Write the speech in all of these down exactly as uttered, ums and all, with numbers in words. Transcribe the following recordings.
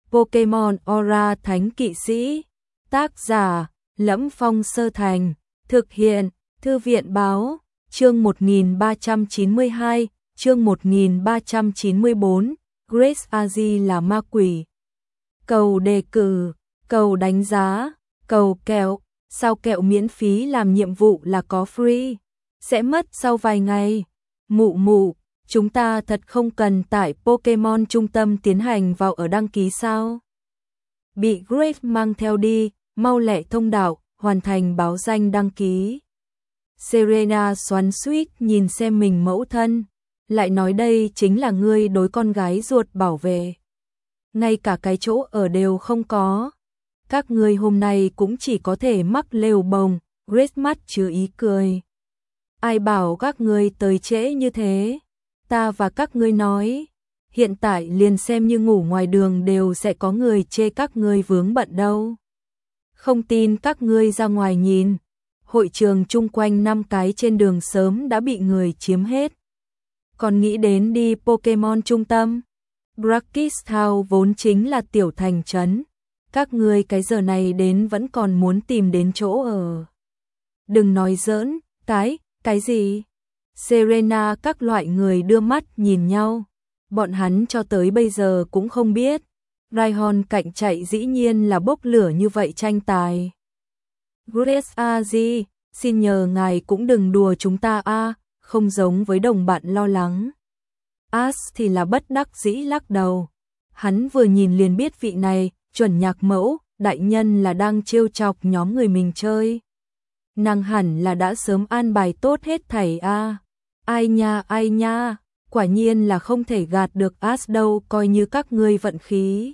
Pokemon Aura Thánh Kỵ Sĩ. Tác giả: Lẫm Phong Sơ Thành. Thực hiện: Thư viện báo. Chương một nghìn ba trăm chín mươi hai, chương một nghìn ba trăm chín mươi bốn, Grace Aji là ma quỷ. Cầu đề cử, cầu đánh giá, cầu kẹo, sao kẹo miễn phí làm nhiệm vụ là có free, sẽ mất sau vài ngày. Mụ mụ, chúng ta thật không cần tải Pokemon trung tâm tiến hành vào ở đăng ký sao? Bị Grace mang theo đi, mau lẹ thông đạo, hoàn thành báo danh đăng ký. Serena xoắn xuýt nhìn xem mình mẫu thân, lại nói đây chính là ngươi đối con gái ruột bảo vệ. Ngay cả cái chỗ ở đều không có. Các ngươi hôm nay cũng chỉ có thể mắc lều bồng, Grace mắt chứa ý cười. Ai bảo các ngươi tới trễ như thế? Ta và các ngươi nói, hiện tại liền xem như ngủ ngoài đường đều sẽ có người chê các ngươi vướng bận đâu. Không tin các ngươi ra ngoài nhìn. Hội trường chung quanh năm cái trên đường sớm đã bị người chiếm hết. Còn nghĩ đến đi Pokemon trung tâm. Brackish Town vốn chính là tiểu thành trấn. Các ngươi cái giờ này đến vẫn còn muốn tìm đến chỗ ở. Đừng nói giỡn, cái, cái gì? Serena các loại người đưa mắt nhìn nhau. Bọn hắn cho tới bây giờ cũng không biết. Raihan cạnh chạy dĩ nhiên là bốc lửa như vậy tranh tài. Grace Aji, xin nhờ ngài cũng đừng đùa chúng ta a, không giống với đồng bạn lo lắng. Ash thì là bất đắc dĩ lắc đầu. Hắn vừa nhìn liền biết vị này, chuẩn nhạc mẫu, đại nhân là đang trêu chọc nhóm người mình chơi. Nàng hẳn là đã sớm an bài tốt hết thảy a. Ai nha ai nha, quả nhiên là không thể gạt được Ash đâu, coi như các ngươi vận khí.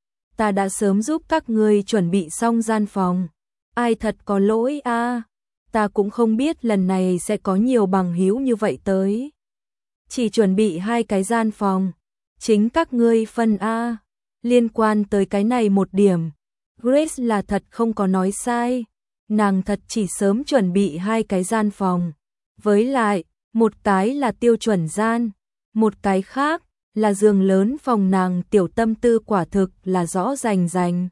Ta đã sớm giúp các ngươi chuẩn bị xong gian phòng. Ai thật có lỗi a, à. Ta cũng không biết lần này sẽ có nhiều bằng hữu như vậy tới. Chỉ chuẩn bị hai cái gian phòng, chính các ngươi phân a. Liên quan tới cái này một điểm, Grace là thật không có nói sai, nàng thật chỉ sớm chuẩn bị hai cái gian phòng, với lại, một cái là tiêu chuẩn gian, một cái khác là giường lớn phòng, nàng tiểu tâm tư quả thực là rõ rành rành.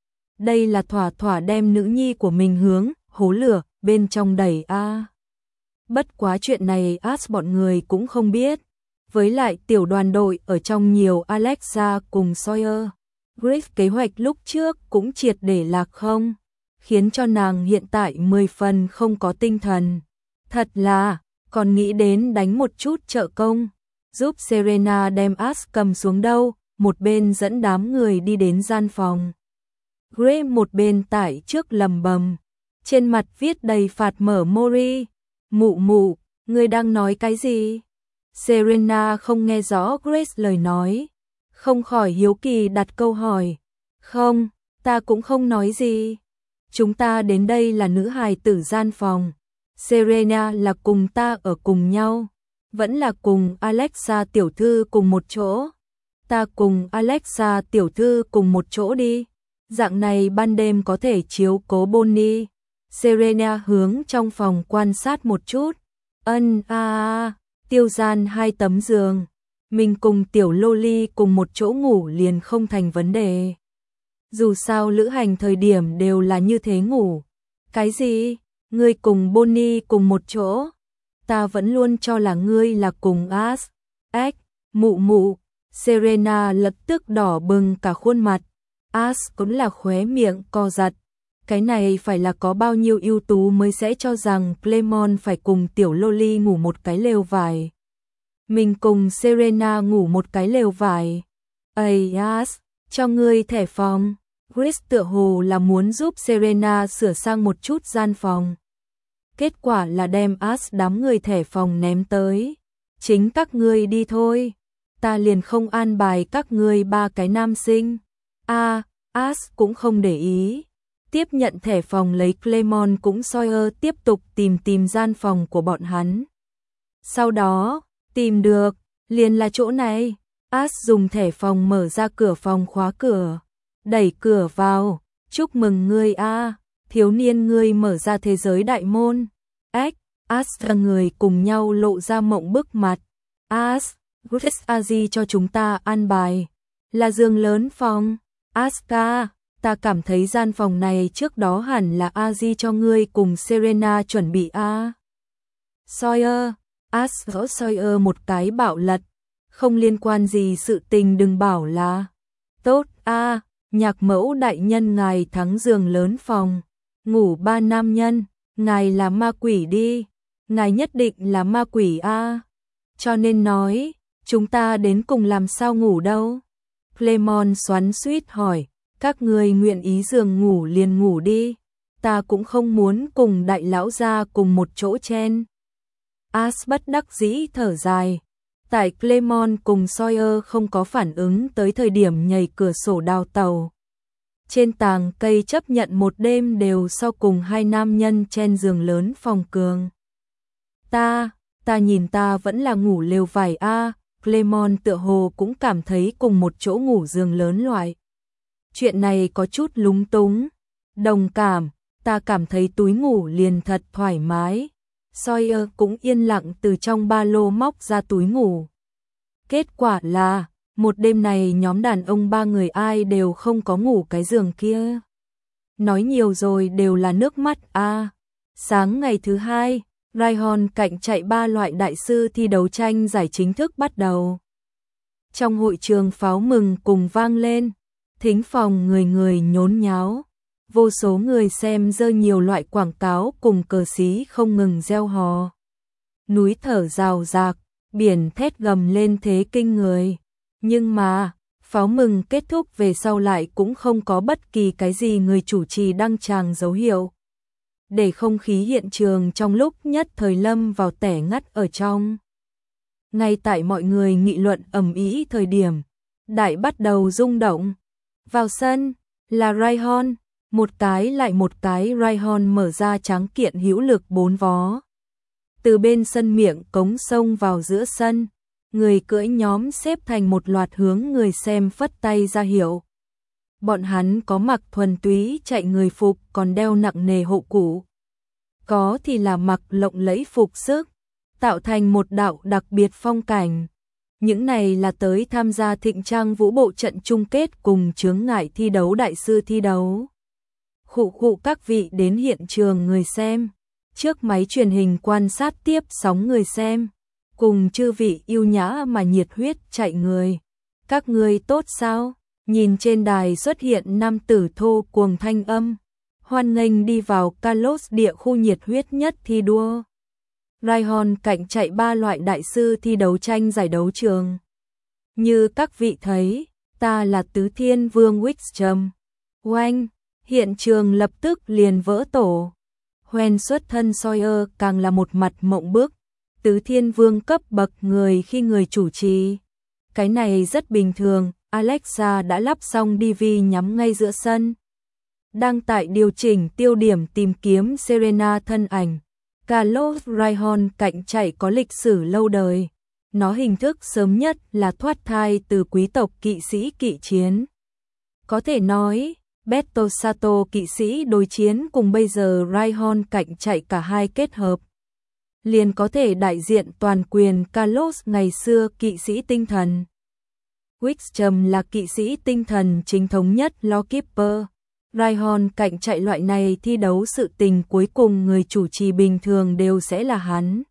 Đây là thỏa thỏa đem nữ nhi của mình hướng hố lửa bên trong đẩy a. À. Bất quá chuyện này Ash bọn người cũng không biết. Với lại tiểu đoàn đội ở trong nhiều Alexa cùng Sawyer. Grace kế hoạch lúc trước cũng triệt để lạc không, khiến cho nàng hiện tại mười phần không có tinh thần. Thật là, còn nghĩ đến đánh một chút trợ công, giúp Serena đem Ash cầm xuống đâu, một bên dẫn đám người đi đến gian phòng. Grace một bên tải trước lầm bầm, trên mặt viết đầy phạt mở Mori. Mụ mụ, ngươi đang nói cái gì? Serena không nghe rõ Grace lời nói, không khỏi hiếu kỳ đặt câu hỏi. Không, ta cũng không nói gì. Chúng ta đến đây là nữ hài tử gian phòng. Serena là cùng ta ở cùng nhau, vẫn là cùng Alexa tiểu thư cùng một chỗ. Ta cùng Alexa tiểu thư cùng một chỗ đi. Dạng này ban đêm có thể chiếu cố Bonnie. Serena hướng trong phòng quan sát một chút. Ân a a, tiêu gian hai tấm giường. Mình cùng tiểu Loli cùng một chỗ ngủ liền không thành vấn đề. Dù sao lữ hành thời điểm đều là như thế ngủ. Cái gì? Ngươi cùng Bonnie cùng một chỗ? Ta vẫn luôn cho là ngươi là cùng Ash. Ếch, mụ mụ. Serena lập tức đỏ bừng cả khuôn mặt. Ash cũng là khóe miệng co giật. Cái này phải là có bao nhiêu ưu tú mới sẽ cho rằng Clemon phải cùng tiểu Loli ngủ một cái lều vải. Mình cùng Serena ngủ một cái lều vải. Ây Ash, cho ngươi thẻ phòng. Grace tựa hồ là muốn giúp Serena sửa sang một chút gian phòng. Kết quả là đem Ash đám người thẻ phòng ném tới. Chính các ngươi đi thôi. Ta liền không an bài các ngươi ba cái nam sinh. A, à, Ash cũng không để ý. Tiếp nhận thẻ phòng lấy Clemon cũng Sawyer tiếp tục tìm tìm gian phòng của bọn hắn. Sau đó, tìm được, liền là chỗ này. Ash dùng thẻ phòng mở ra cửa phòng khóa cửa. Đẩy cửa vào. Chúc mừng ngươi a, thiếu niên ngươi mở ra thế giới đại môn. Ếch, Ash và người cùng nhau lộ ra mộng bức mặt. Ash, Grace Aji cho chúng ta an bài. Là giường lớn phòng. Asuka, ta cảm thấy gian phòng này trước đó hẳn là Aji cho ngươi cùng Serena chuẩn bị a. Sawyer, Asuka Sawyer một cái bạo lật, không liên quan gì sự tình đừng bảo là. Tốt a, nhạc mẫu đại nhân ngài thắng giường lớn phòng, ngủ ba nam nhân, ngài là ma quỷ đi, ngài nhất định là ma quỷ a. Cho nên nói, chúng ta đến cùng làm sao ngủ đâu? Clemon xoắn xuýt hỏi, các người nguyện ý giường ngủ liền ngủ đi, ta cũng không muốn cùng đại lão gia cùng một chỗ chen. As bất đắc dĩ thở dài, tại Clemon cùng Sawyer không có phản ứng tới thời điểm nhảy cửa sổ đào tàu. Trên tàng cây chấp nhận một đêm đều so cùng hai nam nhân chen giường lớn phòng cường. Ta, ta nhìn ta vẫn là ngủ lều vải a. Clemon tựa hồ cũng cảm thấy cùng một chỗ ngủ giường lớn loại. Chuyện này có chút lúng túng. Đồng cảm, ta cảm thấy túi ngủ liền thật thoải mái. Sawyer cũng yên lặng từ trong ba lô móc ra túi ngủ. Kết quả là, một đêm này nhóm đàn ông ba người ai đều không có ngủ cái giường kia. Nói nhiều rồi đều là nước mắt a. Sáng ngày thứ hai, Ryan cạnh chạy ba loại đại sư thi đấu tranh giải chính thức bắt đầu. Trong hội trường pháo mừng cùng vang lên, thính phòng người người nhốn nháo, vô số người xem dơ nhiều loại quảng cáo cùng cờ xí không ngừng reo hò. Núi thở rào rạc, biển thét gầm lên thế kinh người, nhưng mà, pháo mừng kết thúc về sau lại cũng không có bất kỳ cái gì người chủ trì đăng tràng dấu hiệu. Để không khí hiện trường trong lúc nhất thời lâm vào tẻ ngắt ở trong. Ngay tại mọi người nghị luận ầm ĩ thời điểm, đại bắt đầu rung động. Vào sân, là Ryan, một cái lại một cái Ryan mở ra tráng kiện hữu lực bốn vó. Từ bên sân miệng cống sông vào giữa sân, người cưỡi nhóm xếp thành một loạt hướng người xem phất tay ra hiệu. Bọn hắn có mặc thuần túy chạy người phục còn đeo nặng nề hộ cụ. Có thì là mặc lộng lẫy phục sức, tạo thành một đạo đặc biệt phong cảnh. Những này là tới tham gia thịnh trang vũ bộ trận chung kết cùng chướng ngại thi đấu đại sư thi đấu. Khụ khụ các vị đến hiện trường người xem, trước máy truyền hình quan sát tiếp sóng người xem, cùng chư vị yêu nhã mà nhiệt huyết chạy người. Các người tốt sao? Nhìn trên đài xuất hiện nam tử thô cuồng thanh âm. Hoan nghênh đi vào Carlos địa khu nhiệt huyết nhất thi đua. Ryan cạnh chạy ba loại đại sư thi đấu tranh giải đấu trường. Như các vị thấy, ta là Tứ Thiên Vương Wickstrom. Oanh, hiện trường lập tức liền vỡ tổ. Hoen xuất thân Sawyer càng là một mặt mộng bức. Tứ Thiên Vương cấp bậc người khi người chủ trì. Cái này rất bình thường, Alexa đã lắp xong đê vê nhắm ngay giữa sân. Đang tại điều chỉnh tiêu điểm tìm kiếm Serena thân ảnh. Carlos Ryan cạnh chạy có lịch sử lâu đời. Nó hình thức sớm nhất là thoát thai từ quý tộc kỵ sĩ kỵ chiến. Có thể nói, Beto Sato kỵ sĩ đối chiến cùng bây giờ Ryan cạnh chạy cả hai kết hợp. Liền có thể đại diện toàn quyền Carlos ngày xưa kỵ sĩ tinh thần. Wickstrom là kỵ sĩ tinh thần chính thống nhất Lawkeeper. Ryan cạnh chạy loại này thi đấu sự tình cuối cùng người chủ trì bình thường đều sẽ là hắn.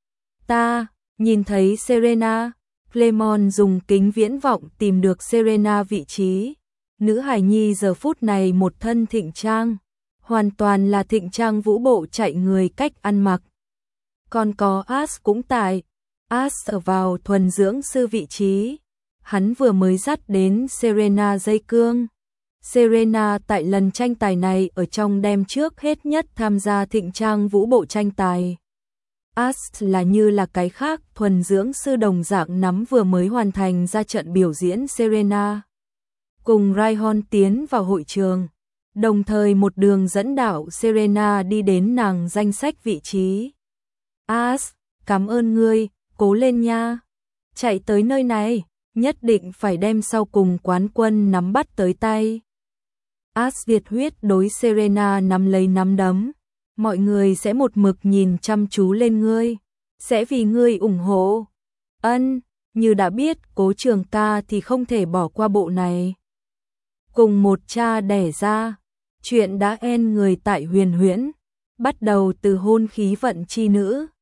Ta, nhìn thấy Serena, Clemon dùng kính viễn vọng tìm được Serena vị trí. Nữ hài nhi giờ phút này một thân thịnh trang, hoàn toàn là thịnh trang vũ bộ chạy người cách ăn mặc. Còn có As cũng tại, As ở vào thuần dưỡng sư vị trí. Hắn vừa mới dắt đến Serena dây cương. Serena tại lần tranh tài này ở trong đêm trước hết nhất tham gia thịnh trang vũ bộ tranh tài. As là như là cái khác thuần dưỡng sư đồng dạng nắm vừa mới hoàn thành ra trận biểu diễn Serena. Cùng Ryan tiến vào hội trường, đồng thời một đường dẫn đạo Serena đi đến nàng danh sách vị trí. As, cảm ơn ngươi, cố lên nha. Chạy tới nơi này, nhất định phải đem sau cùng quán quân nắm bắt tới tay. As nhiệt huyết đối Serena nắm lấy nắm đấm. Mọi người sẽ một mực nhìn chăm chú lên ngươi, sẽ vì ngươi ủng hộ. Ân, như đã biết Cố Trường ca thì không thể bỏ qua bộ này. cùng một cha đẻ ra. Chuyện đã en người tại Huyền Huyễn, bắt đầu từ hôn khí vận chi nữ,